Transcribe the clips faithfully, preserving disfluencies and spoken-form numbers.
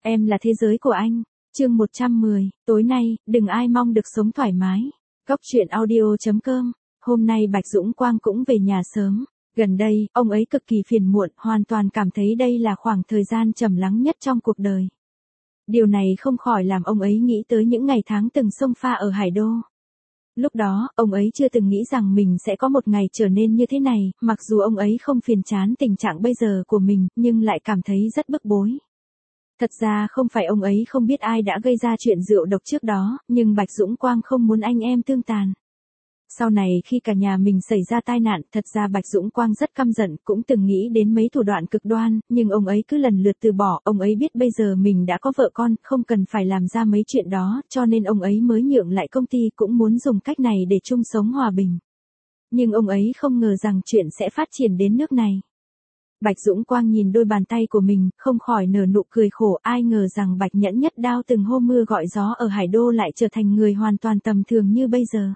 Em là thế giới của anh. Chương một trăm mười, tối nay, đừng ai mong được sống thoải mái. Góc truyện audio chấm com. Hôm nay Bạch Dũng Quang cũng về nhà sớm. Gần đây, ông ấy cực kỳ phiền muộn, hoàn toàn cảm thấy đây là khoảng thời gian trầm lắng nhất trong cuộc đời. Điều này không khỏi làm ông ấy nghĩ tới những ngày tháng từng xông pha ở Hải Đô. Lúc đó, ông ấy chưa từng nghĩ rằng mình sẽ có một ngày trở nên như thế này, mặc dù ông ấy không phiền chán tình trạng bây giờ của mình, nhưng lại cảm thấy rất bức bối. Thật ra không phải ông ấy không biết ai đã gây ra chuyện rượu độc trước đó, nhưng Bạch Dũng Quang không muốn anh em tương tàn. Sau này khi cả nhà mình xảy ra tai nạn, thật ra Bạch Dũng Quang rất căm giận, cũng từng nghĩ đến mấy thủ đoạn cực đoan, nhưng ông ấy cứ lần lượt từ bỏ, ông ấy biết bây giờ mình đã có vợ con, không cần phải làm ra mấy chuyện đó, cho nên ông ấy mới nhượng lại công ty, cũng muốn dùng cách này để chung sống hòa bình. Nhưng ông ấy không ngờ rằng chuyện sẽ phát triển đến nước này. Bạch Dũng Quang nhìn đôi bàn tay của mình, không khỏi nở nụ cười khổ, ai ngờ rằng Bạch Nhẫn Nhất Đao từng hôm mưa gọi gió ở Hải Đô lại trở thành người hoàn toàn tầm thường như bây giờ.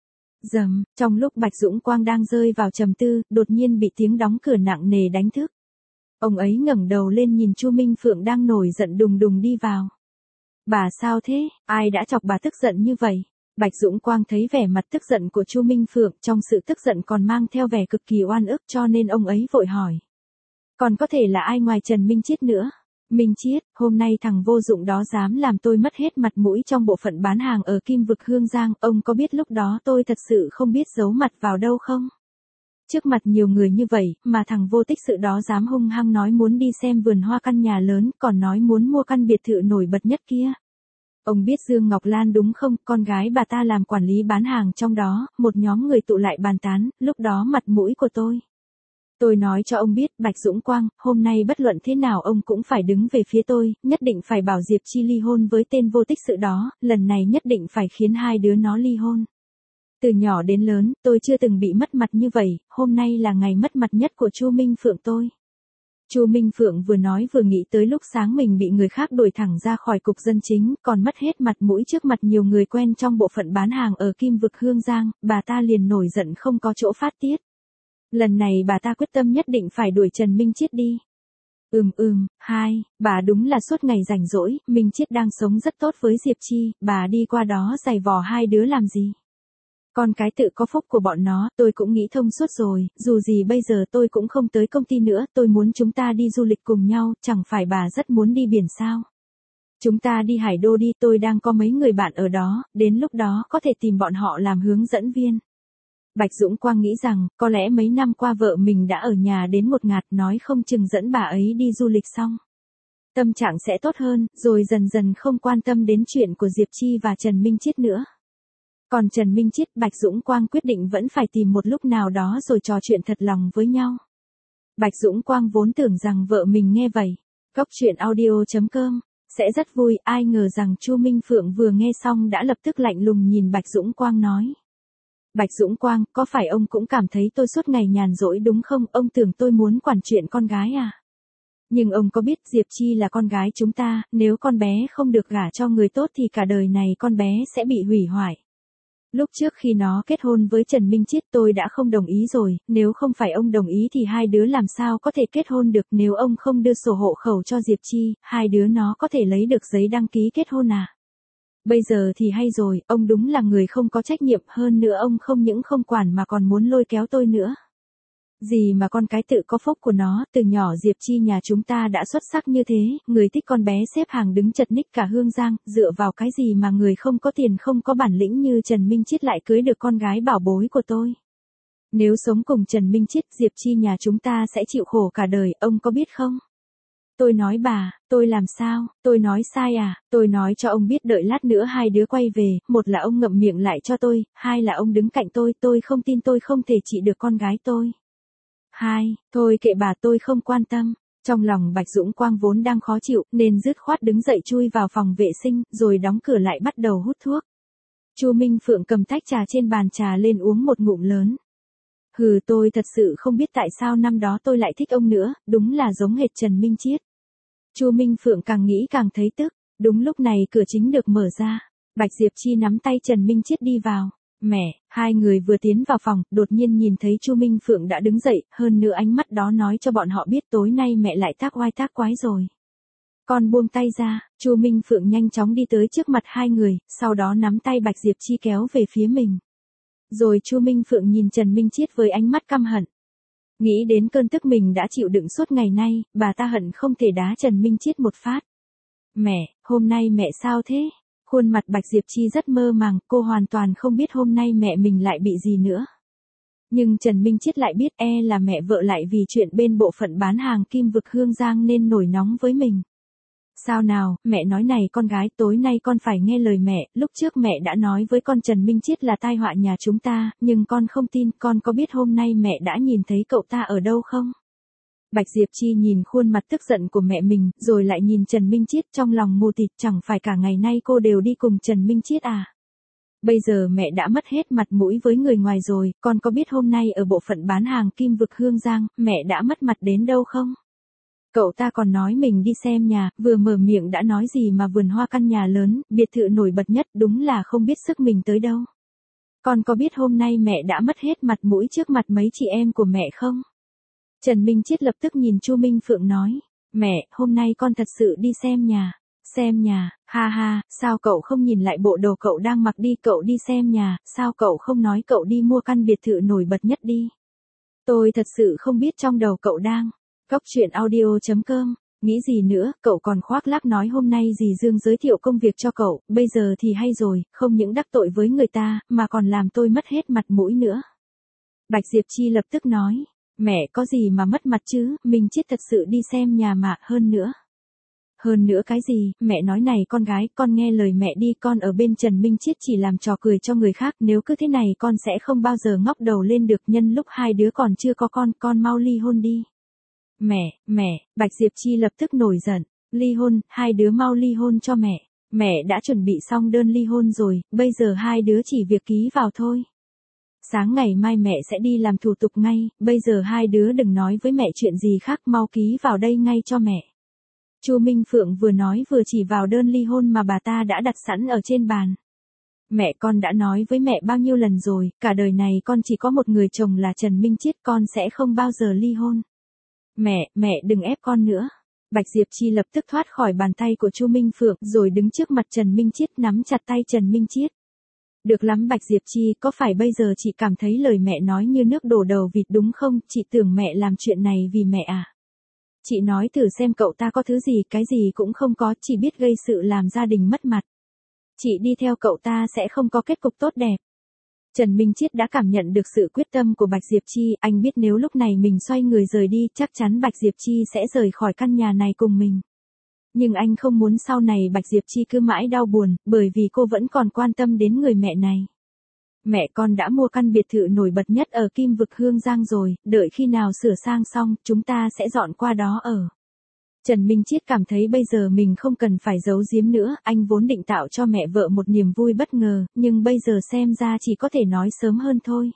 Rầm, trong lúc Bạch Dũng Quang đang rơi vào trầm tư, đột nhiên bị tiếng đóng cửa nặng nề đánh thức. Ông ấy ngẩng đầu lên nhìn Chu Minh Phượng đang nổi giận đùng đùng đi vào. Bà sao thế, ai đã chọc bà tức giận như vậy? Bạch Dũng Quang thấy vẻ mặt tức giận của Chu Minh Phượng, trong sự tức giận còn mang theo vẻ cực kỳ oan ức, cho nên ông ấy vội hỏi. Còn có thể là ai ngoài Trần Minh Chiết nữa? Minh Chiết, hôm nay thằng vô dụng đó dám làm tôi mất hết mặt mũi trong bộ phận bán hàng ở Kim Vực Hương Giang, ông có biết lúc đó tôi thật sự không biết giấu mặt vào đâu không? Trước mặt nhiều người như vậy, mà thằng vô tích sự đó dám hung hăng nói muốn đi xem vườn hoa căn nhà lớn, còn nói muốn mua căn biệt thự nổi bật nhất kia. Ông biết Dương Ngọc Lan đúng không, con gái bà ta làm quản lý bán hàng trong đó, một nhóm người tụ lại bàn tán, lúc đó mặt mũi của tôi. Tôi nói cho ông biết, Bạch Dũng Quang, hôm nay bất luận thế nào ông cũng phải đứng về phía tôi, nhất định phải bảo Diệp Chi ly hôn với tên vô tích sự đó, lần này nhất định phải khiến hai đứa nó ly hôn. Từ nhỏ đến lớn, tôi chưa từng bị mất mặt như vậy, hôm nay là ngày mất mặt nhất của Chu Minh Phượng tôi. Chu Minh Phượng vừa nói vừa nghĩ tới lúc sáng mình bị người khác đuổi thẳng ra khỏi cục dân chính, còn mất hết mặt mũi trước mặt nhiều người quen trong bộ phận bán hàng ở Kim Vực Hương Giang, bà ta liền nổi giận không có chỗ phát tiết. Lần này bà ta quyết tâm nhất định phải đuổi Trần Minh Chiết đi. Ừm ừm, hai, bà đúng là suốt ngày rảnh rỗi, Minh Chiết đang sống rất tốt với Diệp Chi, bà đi qua đó giày vò hai đứa làm gì? Con cái tự có phúc của bọn nó, tôi cũng nghĩ thông suốt rồi, dù gì bây giờ tôi cũng không tới công ty nữa, tôi muốn chúng ta đi du lịch cùng nhau, chẳng phải bà rất muốn đi biển sao? Chúng ta đi Hải Đô đi, tôi đang có mấy người bạn ở đó, đến lúc đó có thể tìm bọn họ làm hướng dẫn viên. Bạch Dũng Quang nghĩ rằng, có lẽ mấy năm qua vợ mình đã ở nhà đến một ngạt, nói không chừng dẫn bà ấy đi du lịch xong. Tâm trạng sẽ tốt hơn, rồi dần dần không quan tâm đến chuyện của Diệp Chi và Trần Minh Chiết nữa. Còn Trần Minh Chiết, Bạch Dũng Quang quyết định vẫn phải tìm một lúc nào đó rồi trò chuyện thật lòng với nhau. Bạch Dũng Quang vốn tưởng rằng vợ mình nghe vậy, góc truyện audio chấm com, sẽ rất vui, ai ngờ rằng Chu Minh Phượng vừa nghe xong đã lập tức lạnh lùng nhìn Bạch Dũng Quang nói. Bạch Dũng Quang, có phải ông cũng cảm thấy tôi suốt ngày nhàn rỗi đúng không? Ông tưởng tôi muốn quản chuyện con gái à? Nhưng ông có biết Diệp Chi là con gái chúng ta, nếu con bé không được gả cho người tốt thì cả đời này con bé sẽ bị hủy hoại. Lúc trước khi nó kết hôn với Trần Minh Chiết tôi đã không đồng ý rồi, nếu không phải ông đồng ý thì hai đứa làm sao có thể kết hôn được, nếu ông không đưa sổ hộ khẩu cho Diệp Chi, hai đứa nó có thể lấy được giấy đăng ký kết hôn à? Bây giờ thì hay rồi, ông đúng là người không có trách nhiệm, hơn nữa ông không những không quản mà còn muốn lôi kéo tôi nữa. Gì mà con cái tự có phúc của nó, từ nhỏ Diệp Chi nhà chúng ta đã xuất sắc như thế, người thích con bé xếp hàng đứng chật ních cả Hương Giang, dựa vào cái gì mà người không có tiền không có bản lĩnh như Trần Minh Chiết lại cưới được con gái bảo bối của tôi. Nếu sống cùng Trần Minh Chiết, Diệp Chi nhà chúng ta sẽ chịu khổ cả đời, ông có biết không? Tôi nói bà, tôi làm sao, tôi nói sai à, tôi nói cho ông biết đợi lát nữa hai đứa quay về, một là ông ngậm miệng lại cho tôi, hai là ông đứng cạnh tôi, tôi không tin tôi không thể trị được con gái tôi. Hai, thôi kệ bà tôi không quan tâm. Trong lòng Bạch Dũng Quang vốn đang khó chịu, nên dứt khoát đứng dậy chui vào phòng vệ sinh, rồi đóng cửa lại bắt đầu hút thuốc. Chu Minh Phượng cầm tách trà trên bàn trà lên uống một ngụm lớn. Hừ, tôi thật sự không biết tại sao năm đó tôi lại thích ông nữa, đúng là giống hệt Trần Minh Chiết. Chu Minh Phượng càng nghĩ càng thấy tức, đúng lúc này cửa chính được mở ra, Bạch Diệp Chi nắm tay Trần Minh Chiết đi vào. Mẹ, hai người vừa tiến vào phòng, đột nhiên nhìn thấy Chu Minh Phượng đã đứng dậy, hơn nữa ánh mắt đó nói cho bọn họ biết tối nay mẹ lại tác oai tác quái rồi. Con buông tay ra, Chu Minh Phượng nhanh chóng đi tới trước mặt hai người, sau đó nắm tay Bạch Diệp Chi kéo về phía mình. Rồi Chu Minh Phượng nhìn Trần Minh Chiết với ánh mắt căm hận. Nghĩ đến cơn tức mình đã chịu đựng suốt ngày nay, bà ta hận không thể đá Trần Minh Chiết một phát. Mẹ, hôm nay mẹ sao thế? Khuôn mặt Bạch Diệp Chi rất mơ màng, cô hoàn toàn không biết hôm nay mẹ mình lại bị gì nữa. Nhưng Trần Minh Chiết lại biết e là mẹ vợ lại vì chuyện bên bộ phận bán hàng Kim Vực Hương Giang nên nổi nóng với mình. Sao nào, mẹ nói này con gái, tối nay con phải nghe lời mẹ, lúc trước mẹ đã nói với con Trần Minh Chiết là tai họa nhà chúng ta, nhưng con không tin, con có biết hôm nay mẹ đã nhìn thấy cậu ta ở đâu không? Bạch Diệp Chi nhìn khuôn mặt tức giận của mẹ mình, rồi lại nhìn Trần Minh Chiết trong lòng mù tịt, chẳng phải cả ngày nay cô đều đi cùng Trần Minh Chiết à? Bây giờ mẹ đã mất hết mặt mũi với người ngoài rồi, con có biết hôm nay ở bộ phận bán hàng Kim Vực Hương Giang, mẹ đã mất mặt đến đâu không? Cậu ta còn nói mình đi xem nhà, vừa mở miệng đã nói gì mà vườn hoa căn nhà lớn, biệt thự nổi bật nhất, đúng là không biết sức mình tới đâu. Con có biết hôm nay mẹ đã mất hết mặt mũi trước mặt mấy chị em của mẹ không? Trần Minh Chiết lập tức nhìn Chu Minh Phượng nói, mẹ, hôm nay con thật sự đi xem nhà. Xem nhà, ha ha, sao cậu không nhìn lại bộ đồ cậu đang mặc đi, cậu đi xem nhà, sao cậu không nói cậu đi mua căn biệt thự nổi bật nhất đi. Tôi thật sự không biết trong đầu cậu đang. Góc truyện audio chấm com, nghĩ gì nữa, cậu còn khoác lác nói hôm nay dì Dương giới thiệu công việc cho cậu, bây giờ thì hay rồi, không những đắc tội với người ta, mà còn làm tôi mất hết mặt mũi nữa. Bạch Diệp Chi lập tức nói, mẹ có gì mà mất mặt chứ, mình chết thật sự đi xem nhà mà, hơn nữa. Hơn nữa cái gì, mẹ nói này con gái, con nghe lời mẹ đi, con ở bên Trần Minh Chiết chỉ làm trò cười cho người khác, nếu cứ thế này con sẽ không bao giờ ngóc đầu lên được, nhân lúc hai đứa còn chưa có con, con mau ly hôn đi. Mẹ, mẹ, Bạch Diệp Chi lập tức nổi giận, ly hôn, hai đứa mau ly hôn cho mẹ, mẹ đã chuẩn bị xong đơn ly hôn rồi, bây giờ hai đứa chỉ việc ký vào thôi. Sáng ngày mai mẹ sẽ đi làm thủ tục ngay, bây giờ hai đứa đừng nói với mẹ chuyện gì khác, mau ký vào đây ngay cho mẹ. Chu Minh Phượng vừa nói vừa chỉ vào đơn ly hôn mà bà ta đã đặt sẵn ở trên bàn. Mẹ, con đã nói với mẹ bao nhiêu lần rồi, cả đời này con chỉ có một người chồng là Trần Minh Chiết, con sẽ không bao giờ ly hôn. Mẹ, mẹ đừng ép con nữa. Bạch Diệp Chi lập tức thoát khỏi bàn tay của Chu Minh Phượng rồi đứng trước mặt Trần Minh Chiết nắm chặt tay Trần Minh Chiết. Được lắm Bạch Diệp Chi, có phải bây giờ chị cảm thấy lời mẹ nói như nước đổ đầu vịt đúng không? Chị tưởng mẹ làm chuyện này vì mẹ à? Chị nói thử xem cậu ta có thứ gì, cái gì cũng không có, chỉ biết gây sự làm gia đình mất mặt. Chị đi theo cậu ta sẽ không có kết cục tốt đẹp. Trần Minh Chiết đã cảm nhận được sự quyết tâm của Bạch Diệp Chi, anh biết nếu lúc này mình xoay người rời đi, chắc chắn Bạch Diệp Chi sẽ rời khỏi căn nhà này cùng mình. Nhưng anh không muốn sau này Bạch Diệp Chi cứ mãi đau buồn, bởi vì cô vẫn còn quan tâm đến người mẹ này. Mẹ con đã mua căn biệt thự nổi bật nhất ở Kim Vực Hương Giang rồi, đợi khi nào sửa sang xong, chúng ta sẽ dọn qua đó ở. Trần Minh Chiết cảm thấy bây giờ mình không cần phải giấu giếm nữa, anh vốn định tạo cho mẹ vợ một niềm vui bất ngờ, nhưng bây giờ xem ra chỉ có thể nói sớm hơn thôi.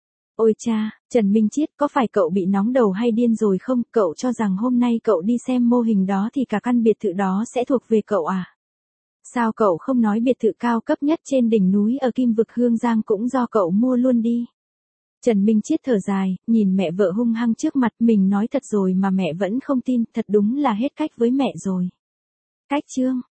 Ôi cha, Trần Minh Chiết, có phải cậu bị nóng đầu hay điên rồi không? Cậu cho rằng hôm nay cậu đi xem mô hình đó thì cả căn biệt thự đó sẽ thuộc về cậu à? Sao cậu không nói biệt thự cao cấp nhất trên đỉnh núi ở Kim Vực Hương Giang cũng do cậu mua luôn đi? Trần Minh Chiết thở dài, nhìn mẹ vợ hung hăng trước mặt, mình nói thật rồi mà mẹ vẫn không tin, thật đúng là hết cách với mẹ rồi. Cách chương